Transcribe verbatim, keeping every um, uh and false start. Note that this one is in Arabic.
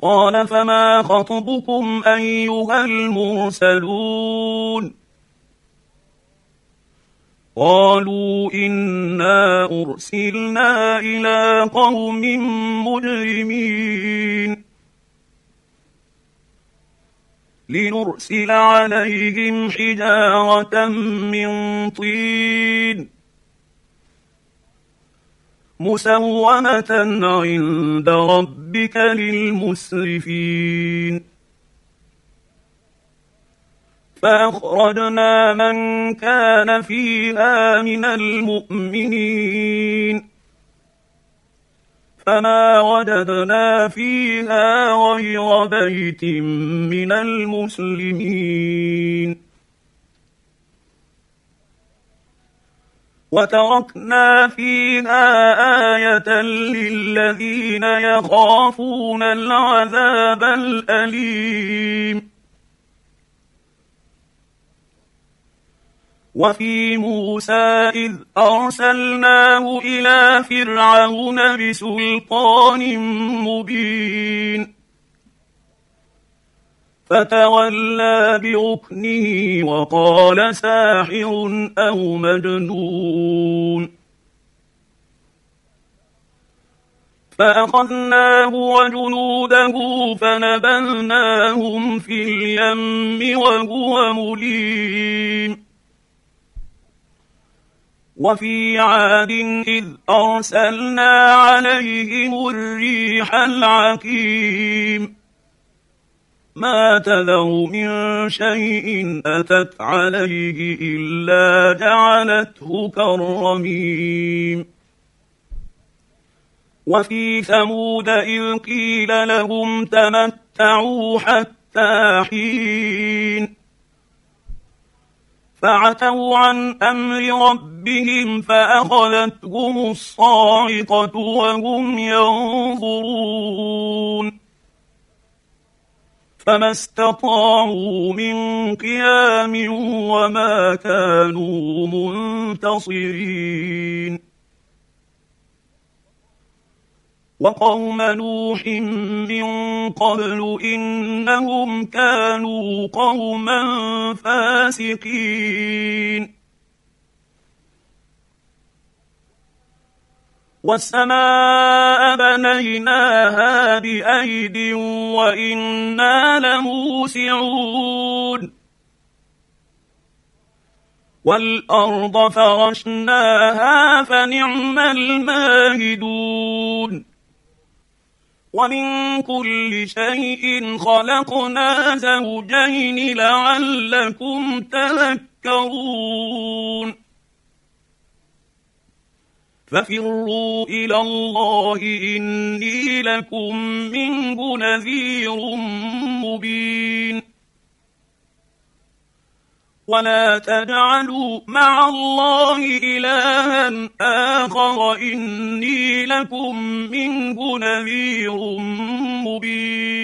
قال فما خطبكم أيها المرسلون قالوا إنا أرسلنا إلى قوم مجرمين لنرسل عليهم حجارة من طين مسومة عند ربك للمسرفين فأخرجنا من كان فيها من المؤمنين فما وجدنا فيها غير بيت من المسلمين وتركنا فيها آية للذين يخافون العذاب الأليم وفي موسى إذ أرسلناه إلى فرعون بسلطان مبين فتولى بركنه وقال ساحر أو مجنون فأخذناه وجنوده فنبذناهم في اليم وهو مليم وفي عاد إذ أرسلنا عليهم الريح العقيم ما تذر من شيء أتت عليه إلا جعلته كالرميم وفي ثمود إذ قيل لهم تمتعوا حتى حين فعتوا عن أمر ربهم فأخذتهم الصاعقة وهم ينظرون فما استطاعوا من قيام وما كانوا منتصرين وقوم نوح من قبل إنهم كانوا قوما فاسقين والسماء بنيناها بأيد وإنا لموسعون والأرض فرشناها فنعم الماهدون ومن كل شيء خلقنا زوجين لعلكم تذكرون ففروا إلى الله إني لكم منه نذير مبين ولا تجعلوا مع الله إلها آخر إني لكم منه نذير مبين